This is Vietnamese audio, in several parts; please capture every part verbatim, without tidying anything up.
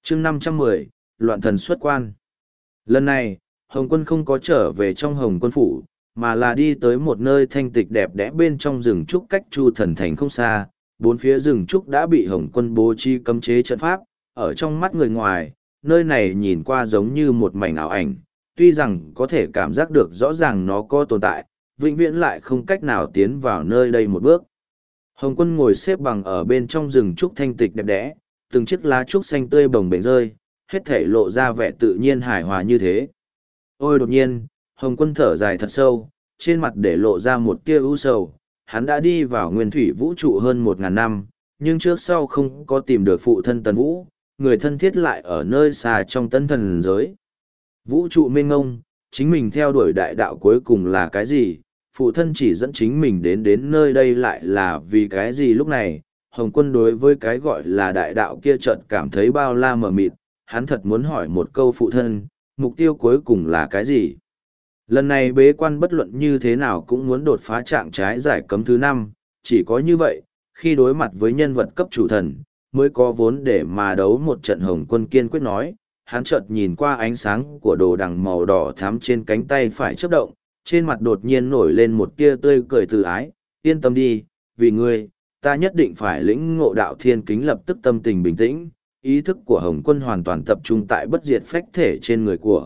chương năm trăm mười, loạn thần xuất quan. Lần này, Hồng Quân không có trở về trong Hồng Quân phủ, mà là đi tới một nơi thanh tịch đẹp đẽ bên trong rừng trúc cách Chu Thần Thành không xa. Bốn phía rừng trúc đã bị Hồng Quân bố trí cấm chế trận pháp, ở trong mắt người ngoài, nơi này nhìn qua giống như một mảnh ảo ảnh, tuy rằng có thể cảm giác được rõ ràng nó có tồn tại, vĩnh viễn lại không cách nào tiến vào nơi đây một bước. Hồng Quân ngồi xếp bằng ở bên trong rừng trúc thanh tịch đẹp đẽ, từng chiếc lá trúc xanh tươi bồng bềnh rơi, hết thể lộ ra vẻ tự nhiên hài hòa như thế. Ôi đột nhiên, Hồng Quân thở dài thật sâu, trên mặt để lộ ra một tia ưu sầu. Hắn đã đi vào nguyên thủy vũ trụ hơn một ngàn năm, nhưng trước sau không có tìm được phụ thân Tần Vũ, người thân thiết lại ở nơi xa trong tân thần giới. Vũ trụ mênh ngông, chính mình theo đuổi đại đạo cuối cùng là cái gì? Phụ thân chỉ dẫn chính mình đến đến nơi đây lại là vì cái gì? Lúc này, Hồng Quân đối với cái gọi là đại đạo kia chợt cảm thấy bao la mờ mịt, hắn thật muốn hỏi một câu phụ thân, mục tiêu cuối cùng là cái gì? Lần này bế quan bất luận như thế nào cũng muốn đột phá trạng trái giải cấm thứ năm, chỉ có như vậy, khi đối mặt với nhân vật cấp chủ thần, mới có vốn để mà đấu một trận. Hồng Quân kiên quyết nói, hắn chợt nhìn qua ánh sáng của đồ đằng màu đỏ thắm trên cánh tay phải chớp động, trên mặt đột nhiên nổi lên một tia tươi cười từ ái, yên tâm đi, vì ngươi, ta nhất định phải lĩnh ngộ đạo thiên kính. Lập tức tâm tình bình tĩnh, ý thức của Hồng Quân hoàn toàn tập trung tại bất diệt phách thể trên người của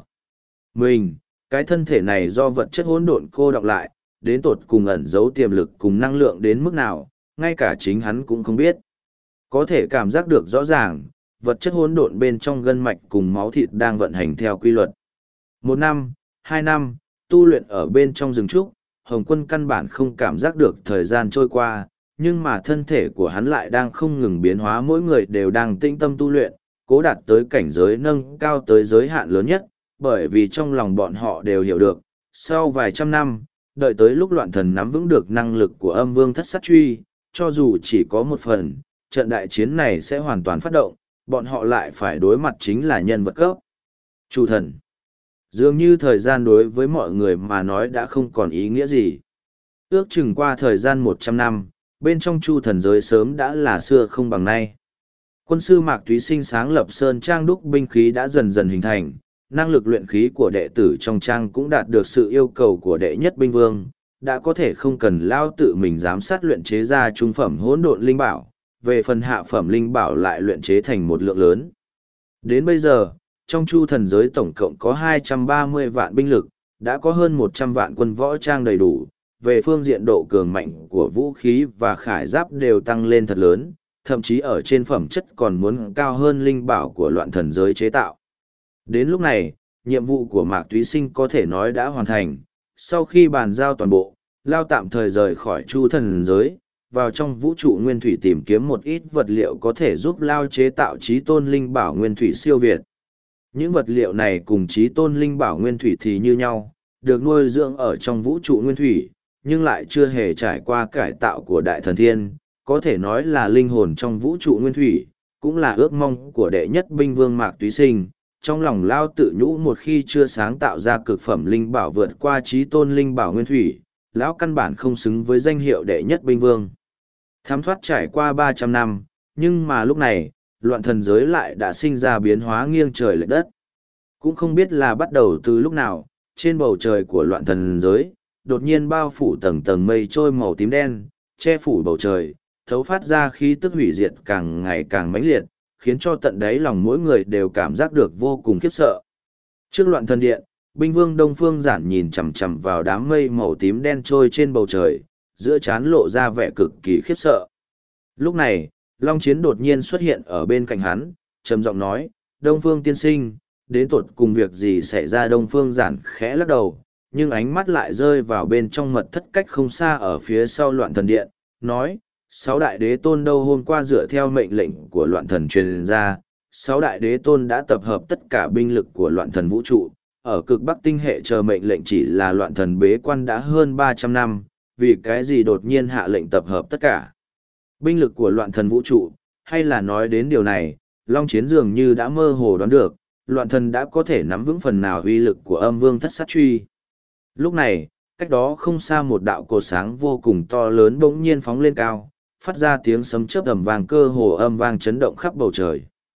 mình. Cái thân thể này do vật chất hỗn độn cô đọng lại, đến tột cùng ẩn giấu tiềm lực cùng năng lượng đến mức nào, ngay cả chính hắn cũng không biết. Có thể cảm giác được rõ ràng, vật chất hỗn độn bên trong gân mạch cùng máu thịt đang vận hành theo quy luật. Một năm, hai năm, tu luyện ở bên trong rừng trúc, Hồng Quân căn bản không cảm giác được thời gian trôi qua, nhưng mà thân thể của hắn lại đang không ngừng biến hóa. Mỗi người đều đang tĩnh tâm tu luyện, cố đạt tới cảnh giới nâng cao tới giới hạn lớn nhất, bởi vì trong lòng bọn họ đều hiểu được, sau vài trăm năm, đợi tới lúc loạn thần nắm vững được năng lực của âm vương thất sát truy, cho dù chỉ có một phần, trận đại chiến này sẽ hoàn toàn phát động, bọn họ lại phải đối mặt chính là nhân vật cấp chủ thần. Dường như thời gian đối với mọi người mà nói đã không còn ý nghĩa gì. Ước chừng qua thời gian một trăm năm, bên trong chu thần giới sớm đã là xưa không bằng nay. Quân sư Mạc Túy Sinh sáng lập sơn trang đúc binh khí đã dần dần hình thành, năng lực luyện khí của đệ tử trong trang cũng đạt được sự yêu cầu của đệ nhất binh vương, đã có thể không cần lao tự mình giám sát luyện chế ra trung phẩm hỗn độn linh bảo, về phần hạ phẩm linh bảo lại luyện chế thành một lượng lớn. Đến bây giờ, trong chu thần giới tổng cộng có hai trăm ba mươi vạn binh lực, đã có hơn một trăm vạn quân võ trang đầy đủ, về phương diện độ cường mạnh của vũ khí và khải giáp đều tăng lên thật lớn, thậm chí ở trên phẩm chất còn muốn cao hơn linh bảo của loạn thần giới chế tạo. Đến lúc này, nhiệm vụ của Mạc Túy Sinh có thể nói đã hoàn thành. Sau khi bàn giao toàn bộ, Lao tạm thời rời khỏi chu thần giới, vào trong vũ trụ nguyên thủy tìm kiếm một ít vật liệu có thể giúp Lao chế tạo chí tôn linh bảo nguyên thủy siêu việt. Những vật liệu này cùng chí tôn linh bảo nguyên thủy thì như nhau, được nuôi dưỡng ở trong vũ trụ nguyên thủy, nhưng lại chưa hề trải qua cải tạo của đại thần thiên, có thể nói là linh hồn trong vũ trụ nguyên thủy, cũng là ước mong của đệ nhất binh vương Mạc Túy Sinh. Trong lòng Lao tự nhũ, một khi chưa sáng tạo ra cực phẩm linh bảo vượt qua chí tôn linh bảo nguyên thủy, lão căn bản không xứng với danh hiệu đệ nhất binh vương. Thám thoát trải qua ba trăm năm, nhưng mà lúc này, loạn thần giới lại đã sinh ra biến hóa nghiêng trời lệch đất. Cũng không biết là bắt đầu từ lúc nào, trên bầu trời của loạn thần giới, đột nhiên bao phủ tầng tầng mây trôi màu tím đen, che phủ bầu trời, thấu phát ra khí tức hủy diệt càng ngày càng mãnh liệt, khiến cho tận đáy lòng mỗi người đều cảm giác được vô cùng khiếp sợ. Trước loạn thần điện, binh vương Đông Phương Giản nhìn chằm chằm vào đám mây màu tím đen trôi trên bầu trời, giữa trán lộ ra vẻ cực kỳ khiếp sợ. Lúc này, Long Chiến đột nhiên xuất hiện ở bên cạnh hắn, trầm giọng nói, Đông Phương tiên sinh, đến tột cùng việc gì xảy ra? Đông Phương Giản khẽ lắc đầu, nhưng ánh mắt lại rơi vào bên trong mật thất cách không xa ở phía sau loạn thần điện, nói, sáu đại đế tôn đâu hôm qua dựa theo mệnh lệnh của loạn thần truyền ra, sáu đại đế tôn đã tập hợp tất cả binh lực của loạn thần vũ trụ, ở cực bắc tinh hệ chờ mệnh lệnh. Chỉ là loạn thần bế quan đã hơn ba trăm năm, vì cái gì đột nhiên hạ lệnh tập hợp tất cả binh lực của loạn thần vũ trụ? Hay là nói đến điều này, Long Chiến dường như đã mơ hồ đoán được, loạn thần đã có thể nắm vững phần nào uy lực của âm vương thất sát truy. Lúc này, cách đó không xa một đạo cột sáng vô cùng to lớn bỗng nhiên phóng lên cao, phát ra tiếng sấm chớp ầm vang, cơ hồ âm vang chấn động khắp bầu trời.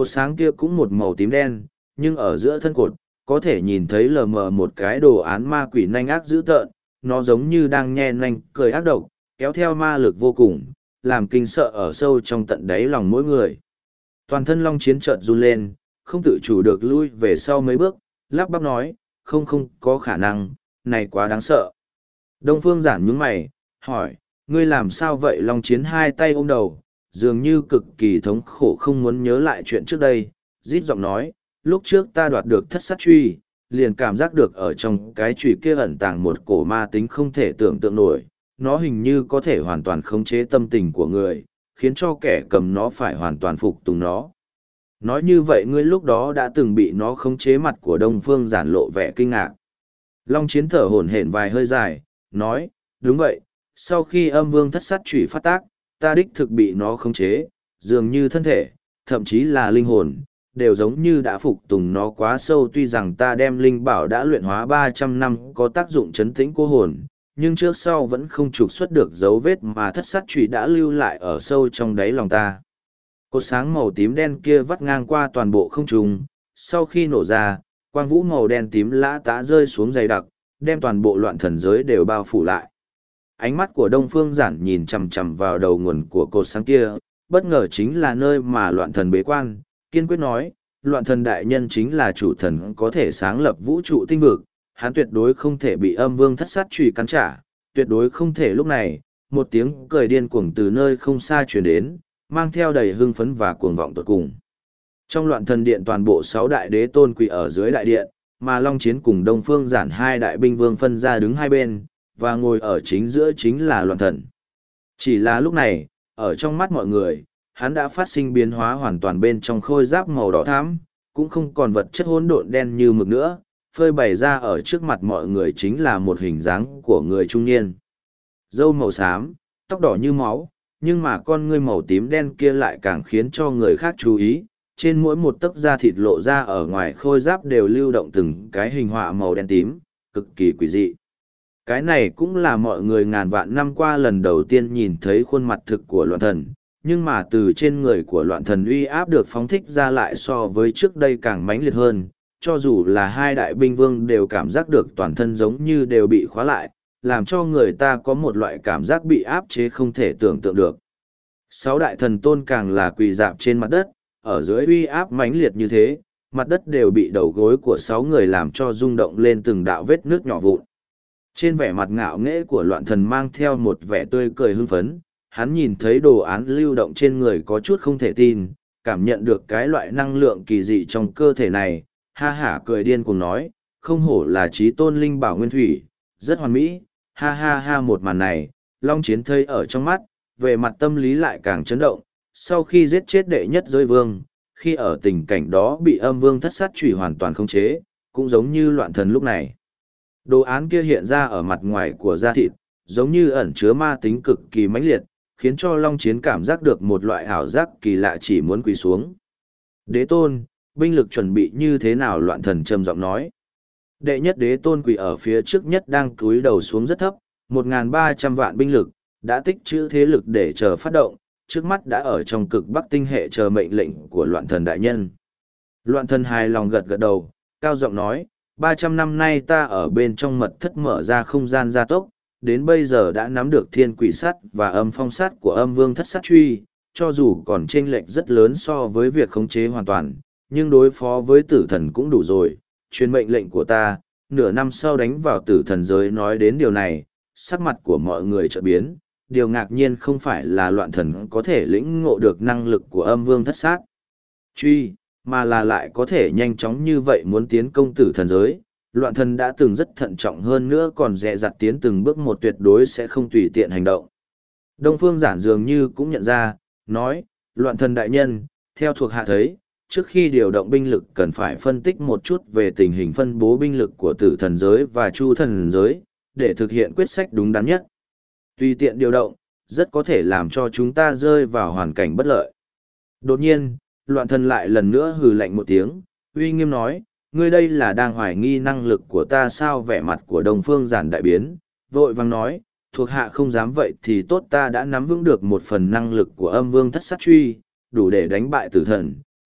Cột sáng kia cũng một màu tím đen, nhưng ở giữa thân cột, có thể nhìn thấy lờ mờ một cái đồ án ma quỷ nanh ác dữ tợn, nó giống như đang nhe nanh cười ác độc, kéo theo ma lực vô cùng, làm kinh sợ ở sâu trong tận đáy lòng mỗi người. Toàn thân Long Chiến chợt run lên, không tự chủ được lui về sau mấy bước, lắp bắp nói, không không có khả năng, này quá đáng sợ. Đông Phương Giản nhướng mày, hỏi, ngươi làm sao vậy? Long Chiến hai tay ôm đầu, dường như cực kỳ thống khổ không muốn nhớ lại chuyện trước đây, rít giọng nói, lúc trước ta đoạt được thất sát truy, liền cảm giác được ở trong cái truy kia ẩn tàng một cổ ma tính không thể tưởng tượng nổi, nó hình như có thể hoàn toàn khống chế tâm tình của người, khiến cho kẻ cầm nó phải hoàn toàn phục tùng nó. Nói như vậy ngươi lúc đó đã từng bị nó khống chế. Mặt của Đông Phương Giản lộ vẻ kinh ngạc. Long Chiến thở hổn hển vài hơi dài, nói, đúng vậy, sau khi âm vương thất sát chủy phát tác, ta đích thực bị nó khống chế, dường như thân thể, thậm chí là linh hồn, đều giống như đã phục tùng nó quá sâu. Tuy rằng ta đem linh bảo đã luyện hóa ba trăm năm có tác dụng chấn tĩnh cô hồn, nhưng trước sau vẫn không trục xuất được dấu vết mà thất sát chủy đã lưu lại ở sâu trong đáy lòng ta. Cột sáng màu tím đen kia vắt ngang qua toàn bộ không trung, sau khi nổ ra, quang vũ màu đen tím lã tã rơi xuống dày đặc, đem toàn bộ loạn thần giới đều bao phủ lại. Ánh mắt của Đông Phương Giản nhìn chằm chằm vào đầu nguồn của cột sáng kia, bất ngờ chính là nơi mà loạn thần bế quan, kiên quyết nói, loạn thần đại nhân chính là chủ thần có thể sáng lập vũ trụ tinh vực, hắn tuyệt đối không thể bị âm vương thất sát chùy cắn trả, tuyệt đối không thể. Lúc này, một tiếng cười điên cuồng từ nơi không xa truyền đến, mang theo đầy hưng phấn và cuồng vọng tột cùng. Trong loạn thần điện toàn bộ sáu đại đế tôn quỳ ở dưới đại điện, mà Long Chiến cùng Đông Phương Giản hai đại binh vương phân ra đứng hai bên, và ngồi ở chính giữa chính là loạn thần. Chỉ là lúc này, ở trong mắt mọi người, hắn đã phát sinh biến hóa hoàn toàn. Bên trong khôi giáp màu đỏ thắm, cũng không còn vật chất hỗn độn đen như mực nữa, phơi bày ra ở trước mặt mọi người chính là một hình dáng của người trung niên. Râu màu xám, tóc đỏ như máu, nhưng mà con ngươi màu tím đen kia lại càng khiến cho người khác chú ý. Trên mỗi một tấc da thịt lộ ra ở ngoài khôi giáp đều lưu động từng cái hình họa màu đen tím, cực kỳ quỷ dị. Cái này cũng là mọi người ngàn vạn năm qua lần đầu tiên nhìn thấy khuôn mặt thực của loạn thần, nhưng mà từ trên người của loạn thần uy áp được phóng thích ra lại so với trước đây càng mãnh liệt hơn, cho dù là hai đại binh vương đều cảm giác được toàn thân giống như đều bị khóa lại, làm cho người ta có một loại cảm giác bị áp chế không thể tưởng tượng được. Sáu đại thần tôn càng là quỳ dạp trên mặt đất, ở dưới uy áp mãnh liệt như thế, mặt đất đều bị đầu gối của sáu người làm cho rung động lên từng đạo vết nước nhỏ vụn. Trên vẻ mặt ngạo nghễ của loạn thần mang theo một vẻ tươi cười hưng phấn, hắn nhìn thấy đồ án lưu động trên người có chút không thể tin, cảm nhận được cái loại năng lượng kỳ dị trong cơ thể này, ha hả cười điên cuồng nói, không hổ là chí tôn linh bảo nguyên thủy, rất hoàn mỹ, ha ha ha. Một màn này, Long Chiến thấy ở trong mắt, về mặt tâm lý lại càng chấn động. Sau khi giết chết đệ nhất giới vương, khi ở tình cảnh đó bị âm vương thất sát chủy hoàn toàn khống chế, cũng giống như loạn thần lúc này. Đồ án kia hiện ra ở mặt ngoài của da thịt, giống như ẩn chứa ma tính cực kỳ mãnh liệt, khiến cho Long Chiến cảm giác được một loại ảo giác kỳ lạ chỉ muốn quỳ xuống. Đế tôn, binh lực chuẩn bị như thế nào? Loạn thần trầm giọng nói. Đệ nhất đế tôn quỳ ở phía trước nhất đang cúi đầu xuống rất thấp, một nghìn ba trăm vạn binh lực, đã tích trữ thế lực để chờ phát động, trước mắt đã ở trong cực bắc tinh hệ chờ mệnh lệnh của loạn thần đại nhân. Loạn thần hài lòng gật gật đầu, cao giọng nói, ba trăm năm nay ta ở bên trong mật thất mở ra không gian gia tốc, đến bây giờ đã nắm được thiên quỷ sắt và âm phong sắt của âm vương thất sát truy, cho dù còn chênh lệch rất lớn so với việc khống chế hoàn toàn, nhưng đối phó với tử thần cũng đủ rồi. Truyền mệnh lệnh của ta, nửa năm sau đánh vào tử thần giới. Nói đến điều này, sắc mặt của mọi người chợt biến. Điều ngạc nhiên không phải là loạn thần có thể lĩnh ngộ được năng lực của âm vương thất sát truy, mà là lại có thể nhanh chóng như vậy muốn tiến công tử thần giới. Loạn thần đã từng rất thận trọng, hơn nữa còn dè dặt tiến từng bước một, tuyệt đối sẽ không tùy tiện hành động. Đông Phương Giản dường như cũng nhận ra, nói, loạn thần đại nhân, theo thuộc hạ thấy, trước khi điều động binh lực cần phải phân tích một chút về tình hình phân bố binh lực của tử thần giới và chu thần giới, để thực hiện quyết sách đúng đắn nhất. Tùy tiện điều động, rất có thể làm cho chúng ta rơi vào hoàn cảnh bất lợi. Đột nhiên, loạn thần lại lần nữa hừ lạnh một tiếng, uy nghiêm nói, ngươi đây là đang hoài nghi năng lực của ta sao? Vẻ mặt của Đông Phương Giản đại biến, vội vàng nói, thuộc hạ không dám. Vậy thì tốt, ta đã nắm vững được một phần năng lực của âm vương thất sát truy, đủ để đánh bại tử thần,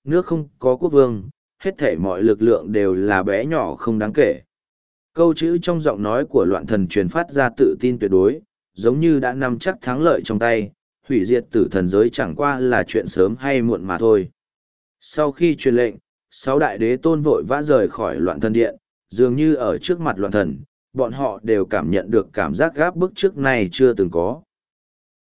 nước không có quốc vương, hết thảy mọi lực lượng đều là bé nhỏ không đáng kể. Câu chữ trong giọng nói của loạn thần truyền phát ra tự tin tuyệt đối, giống như đã nắm chắc thắng lợi trong tay, hủy diệt tử thần giới chẳng qua là chuyện sớm hay muộn mà thôi. Sau khi truyền lệnh, sáu đại đế tôn vội vã rời khỏi loạn thần điện, dường như ở trước mặt loạn thần, bọn họ đều cảm nhận được cảm giác gáp bức trước này chưa từng có.